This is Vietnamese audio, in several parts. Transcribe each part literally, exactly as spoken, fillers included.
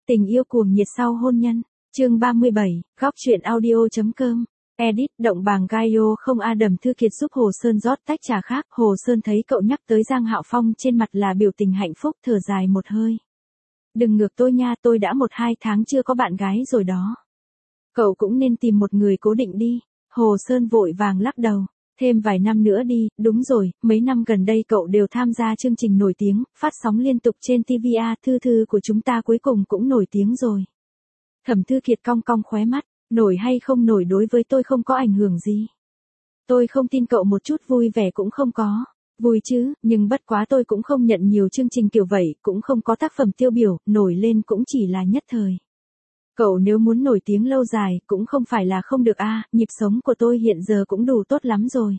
Tình yêu cuồng nhiệt sau hôn nhân, chương ba mươi bảy, góc truyện audio.com, edit, động bàng Gaio không Adam Thư Kiệt giúp Hồ Sơn rót tách trà khác, Hồ Sơn thấy cậu nhắc tới Giang Hạo Phong trên mặt là biểu tình hạnh phúc, thở dài một hơi. Đừng ngược tôi nha, tôi đã một hai tháng chưa có bạn gái rồi đó. Cậu cũng nên tìm một người cố định đi, Hồ Sơn vội vàng lắc đầu. Thêm vài năm nữa đi, đúng rồi, mấy năm gần đây cậu đều tham gia chương trình nổi tiếng, phát sóng liên tục trên ti vi A, Thư Thư của chúng ta cuối cùng cũng nổi tiếng rồi. Thẩm Thư Kiệt cong cong khóe mắt, nổi hay không nổi đối với tôi không có ảnh hưởng gì. Tôi không tin cậu một chút vui vẻ cũng không có. Vui chứ, nhưng bất quá tôi cũng không nhận nhiều chương trình kiểu vậy, cũng không có tác phẩm tiêu biểu, nổi lên cũng chỉ là nhất thời. Cậu nếu muốn nổi tiếng lâu dài, cũng không phải là không được a, nhịp sống của tôi hiện giờ cũng đủ tốt lắm rồi.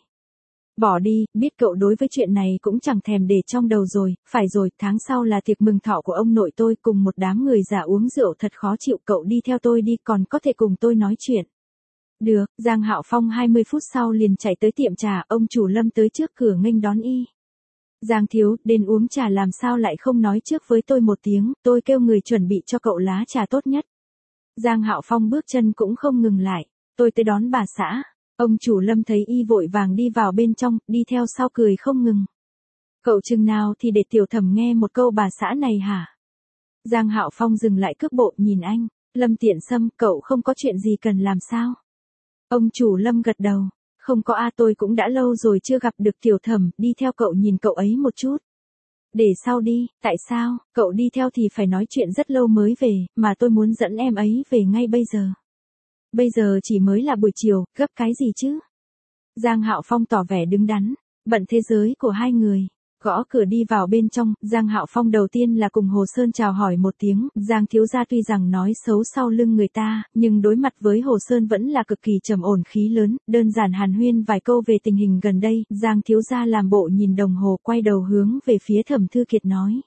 Bỏ đi, biết cậu đối với chuyện này cũng chẳng thèm để trong đầu rồi, phải rồi, tháng sau là tiệc mừng thọ của ông nội tôi cùng một đám người già uống rượu thật khó chịu, cậu đi theo tôi đi, còn có thể cùng tôi nói chuyện. Được, Giang Hạo Phong hai mươi phút sau liền chạy tới tiệm trà, ông chủ Lâm tới trước cửa nghênh đón y. Giang thiếu, đến uống trà làm sao lại không nói trước với tôi một tiếng, tôi kêu người chuẩn bị cho cậu lá trà tốt nhất. Giang Hạo Phong bước chân cũng không ngừng lại, tôi tới đón bà xã. Ông chủ Lâm thấy y vội vàng đi vào bên trong, đi theo sau cười không ngừng. Cậu chừng nào thì để tiểu thẩm nghe một câu bà xã này hả? Giang Hạo Phong dừng lại cước bộ nhìn anh, Lâm tiện xâm, cậu không có chuyện gì cần làm sao? Ông chủ Lâm gật đầu, không có a, tôi cũng đã lâu rồi chưa gặp được tiểu thẩm, đi theo cậu nhìn cậu ấy một chút. Để sau đi, tại sao, cậu đi theo thì phải nói chuyện rất lâu mới về, mà tôi muốn dẫn em ấy về ngay bây giờ. Bây giờ chỉ mới là buổi chiều, gấp cái gì chứ? Giang Hạo Phong tỏ vẻ đứng đắn, bận thế giới của hai người. Gõ cửa đi vào bên trong, Giang Hạo Phong đầu tiên là cùng Hồ Sơn chào hỏi một tiếng, Giang thiếu gia tuy rằng nói xấu sau lưng người ta, nhưng đối mặt với Hồ Sơn vẫn là cực kỳ trầm ổn khí lớn, đơn giản hàn huyên vài câu về tình hình gần đây, Giang thiếu gia làm bộ nhìn đồng hồ quay đầu hướng về phía Thẩm Thư Kiệt nói.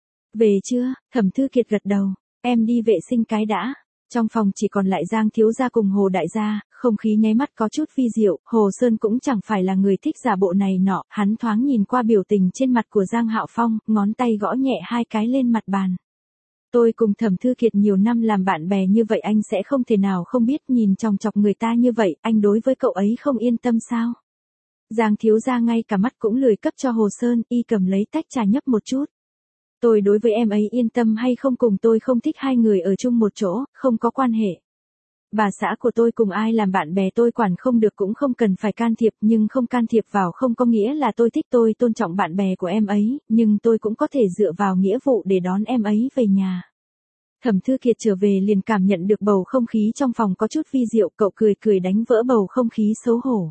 Về chưa? Thẩm Thư Kiệt gật đầu, em đi vệ sinh cái đã. Trong phòng chỉ còn lại Giang thiếu gia cùng Hồ đại gia, không khí nháy mắt có chút vi diệu, Hồ Sơn cũng chẳng phải là người thích giả bộ này nọ, hắn thoáng nhìn qua biểu tình trên mặt của Giang Hạo Phong, ngón tay gõ nhẹ hai cái lên mặt bàn. Tôi cùng Thẩm Thư Kiệt nhiều năm làm bạn bè như vậy, anh sẽ không thể nào không biết, nhìn chòng chọc người ta như vậy, anh đối với cậu ấy không yên tâm sao? Giang thiếu gia ngay cả mắt cũng lười cấp cho Hồ Sơn, y cầm lấy tách trà nhấp một chút. Tôi đối với em ấy yên tâm hay không cùng tôi không thích hai người ở chung một chỗ, không có quan hệ. Bà xã của tôi cùng ai làm bạn bè tôi quản không được cũng không cần phải can thiệp, nhưng không can thiệp vào không có nghĩa là tôi thích, tôi tôn trọng bạn bè của em ấy, nhưng tôi cũng có thể dựa vào nghĩa vụ để đón em ấy về nhà. Thẩm Thư Kiệt trở về liền cảm nhận được bầu không khí trong phòng có chút vi diệu, cậu cười cười đánh vỡ bầu không khí xấu hổ.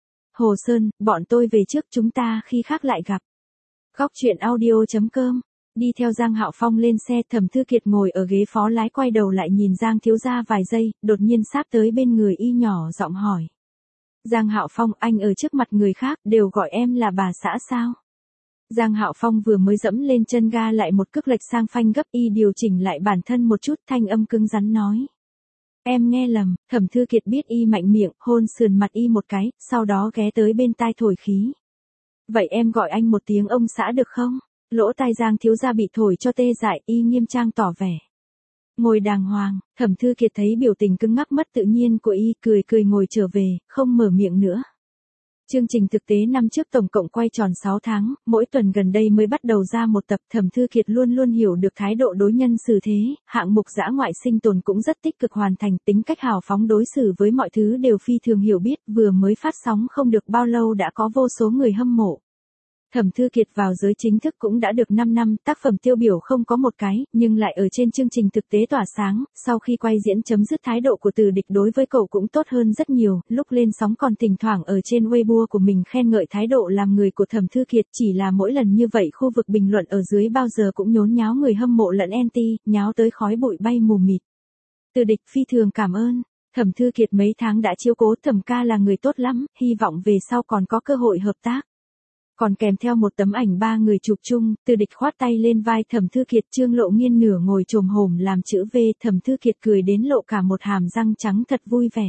Hồ Sơn, bọn tôi về trước, chúng ta khi khác lại gặp. Góc truyện audio.com. Đi theo Giang Hạo Phong lên xe, Thẩm Thư Kiệt ngồi ở ghế phó lái quay đầu lại nhìn Giang thiếu gia vài giây, đột nhiên sáp tới bên người y nhỏ giọng hỏi. Giang Hạo Phong, anh ở trước mặt người khác đều gọi em là bà xã sao? Giang Hạo Phong vừa mới dẫm lên chân ga lại một cước lệch sang phanh gấp, y điều chỉnh lại bản thân một chút, thanh âm cứng rắn nói. Em nghe lầm. Thẩm Thư Kiệt biết y mạnh miệng, hôn sườn mặt y một cái, sau đó ghé tới bên tai thổi khí. Vậy em gọi anh một tiếng ông xã được không? Lỗ tai Giang thiếu gia bị thổi cho tê dại, y nghiêm trang tỏ vẻ. Ngồi đàng hoàng, Thẩm Thư Kiệt thấy biểu tình cứng ngắc mất tự nhiên của y, cười cười ngồi trở về, không mở miệng nữa. Chương trình thực tế năm trước tổng cộng quay tròn sáu tháng, mỗi tuần gần đây mới bắt đầu ra một tập. Thẩm Thư Kiệt luôn luôn hiểu được thái độ đối nhân xử thế, hạng mục dã ngoại sinh tồn cũng rất tích cực hoàn thành, tính cách hào phóng đối xử với mọi thứ đều phi thường hiểu biết, vừa mới phát sóng không được bao lâu đã có vô số người hâm mộ. Thẩm Thư Kiệt vào giới chính thức cũng đã được năm năm, tác phẩm tiêu biểu không có một cái, nhưng lại ở trên chương trình thực tế tỏa sáng, sau khi quay diễn chấm dứt thái độ của Từ Địch đối với cậu cũng tốt hơn rất nhiều, lúc lên sóng còn thỉnh thoảng ở trên Weibo của mình khen ngợi thái độ làm người của Thẩm Thư Kiệt, chỉ là mỗi lần như vậy khu vực bình luận ở dưới bao giờ cũng nhốn nháo người hâm mộ lẫn anti, nháo tới khói bụi bay mù mịt. Từ Địch phi thường cảm ơn, Thẩm Thư Kiệt mấy tháng đã chiếu cố Thẩm ca là người tốt lắm, hy vọng về sau còn có cơ hội hợp tác. Còn kèm theo một tấm ảnh ba người chụp chung, Từ Địch khoát tay lên vai Thẩm Thư Kiệt, Trương Lộ Nghiên nửa ngồi chồm hổm làm chữ V, Thẩm Thư Kiệt cười đến lộ cả một hàm răng trắng thật vui vẻ.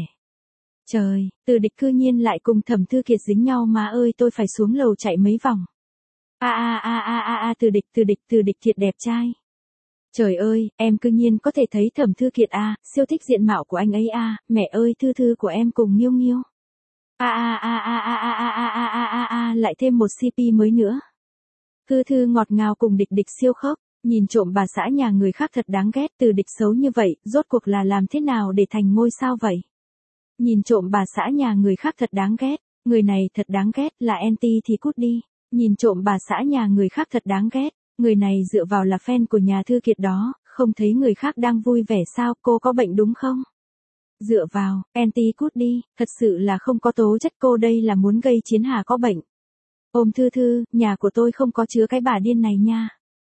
Trời, Từ Địch cư nhiên lại cùng Thẩm Thư Kiệt dính nhau, má ơi, tôi phải xuống lầu chạy mấy vòng. A a a a a a Từ Địch, Từ Địch, Từ Địch thiệt đẹp trai. Trời ơi, em cư nhiên có thể thấy Thẩm Thư Kiệt à, siêu thích diện mạo của anh ấy à, mẹ ơi Thư Thư của em cùng Nghiêu Nghiêu. A a a a a a a a a a a a lại thêm một xê pê mới nữa. Thư Thư ngọt ngào cùng Địch Địch siêu khóc, nhìn trộm bà xã nhà người khác thật đáng ghét, từ Địch xấu như vậy, rốt cuộc là làm thế nào để thành ngôi sao vậy? Nhìn trộm bà xã nhà người khác thật đáng ghét, người này thật đáng ghét, là anti thì cút đi. Nhìn trộm bà xã nhà người khác thật đáng ghét, người này dựa vào là fan của nhà Thư Kiệt đó, không thấy người khác đang vui vẻ sao, cô có bệnh đúng không? Dựa vào, anti cút đi, thật sự là không có tố chất, cô đây là muốn gây chiến hà có bệnh. Ôm Thư Thư, nhà của tôi không có chứa cái bà điên này nha.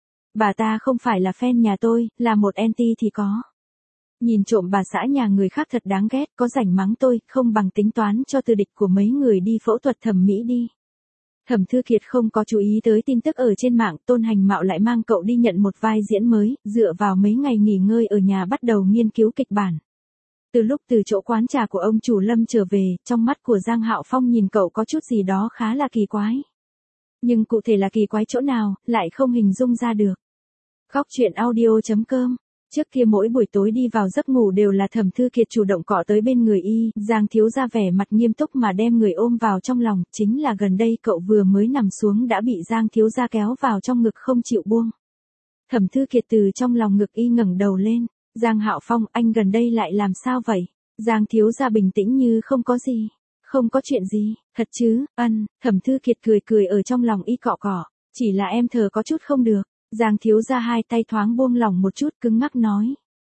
Bà ta không phải là fan nhà tôi, là một anti thì có. Nhìn trộm bà xã nhà người khác thật đáng ghét, có rảnh mắng tôi, không bằng tính toán cho Từ Địch của mấy người đi phẫu thuật thẩm mỹ đi. Thẩm Thư Kiệt không có chú ý tới tin tức ở trên mạng, Tôn Hành Mạo lại mang cậu đi nhận một vai diễn mới, dựa vào mấy ngày nghỉ ngơi ở nhà bắt đầu nghiên cứu kịch bản. Từ lúc từ chỗ quán trà của ông chủ Lâm trở về, trong mắt của Giang Hạo Phong nhìn cậu có chút gì đó khá là kỳ quái. Nhưng cụ thể là kỳ quái chỗ nào, lại không hình dung ra được. Góc truyện audio chấm com. Trước kia mỗi buổi tối đi vào giấc ngủ đều là Thẩm Thư Kiệt chủ động cọ tới bên người y, Giang thiếu gia vẻ mặt nghiêm túc mà đem người ôm vào trong lòng, chính là gần đây cậu vừa mới nằm xuống đã bị Giang thiếu gia kéo vào trong ngực không chịu buông. Thẩm Thư Kiệt từ trong lòng ngực y ngẩng đầu lên, Giang Hạo Phong, anh gần đây lại làm sao vậy? Giang thiếu gia bình tĩnh như không có gì. Không có chuyện gì, thật chứ, ân, Thẩm Thư Kiệt cười cười ở trong lòng y cọ cọ, chỉ là em thở có chút không được. Giang thiếu gia hai tay thoáng buông lỏng một chút cứng ngắc nói.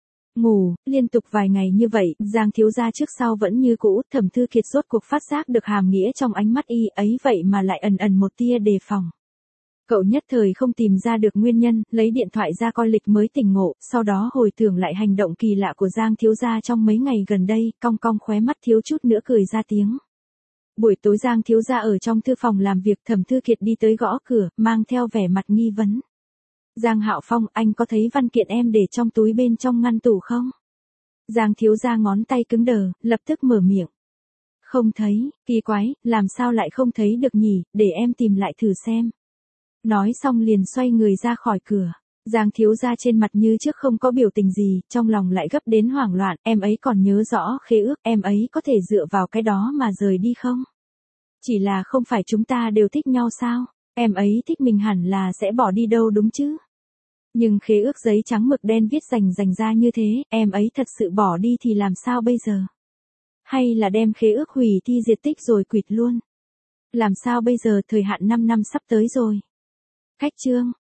Ngủ, liên tục vài ngày như vậy, Giang thiếu gia trước sau vẫn như cũ, Thẩm Thư Kiệt rốt cuộc phát giác được hàm nghĩa trong ánh mắt y ấy vậy mà lại ẩn ẩn một tia đề phòng. Cậu nhất thời không tìm ra được nguyên nhân, lấy điện thoại ra coi lịch mới tỉnh ngộ, sau đó hồi tưởng lại hành động kỳ lạ của Giang thiếu gia trong mấy ngày gần đây, cong cong khóe mắt thiếu chút nữa cười ra tiếng. Buổi tối Giang thiếu gia ở trong thư phòng làm việc, Thẩm Thư Kiệt đi tới gõ cửa, mang theo vẻ mặt nghi vấn. Giang Hạo Phong, anh có thấy văn kiện em để trong túi bên trong ngăn tủ không? Giang thiếu gia ngón tay cứng đờ, lập tức mở miệng. Không thấy, kỳ quái, làm sao lại không thấy được nhỉ, để em tìm lại thử xem. Nói xong liền xoay người ra khỏi cửa. Giang thiếu gia trên mặt như trước không có biểu tình gì, trong lòng lại gấp đến hoảng loạn, em ấy còn nhớ rõ khế ước, em ấy có thể dựa vào cái đó mà rời đi không? Chỉ là không phải chúng ta đều thích nhau sao? Em ấy thích mình hẳn là sẽ bỏ đi đâu đúng chứ? Nhưng khế ước giấy trắng mực đen viết rành rành ra như thế, em ấy thật sự bỏ đi thì làm sao bây giờ? Hay là đem khế ước hủy thi diệt tích rồi quỵt luôn? Làm sao bây giờ, thời hạn năm năm sắp tới rồi. Khách trương,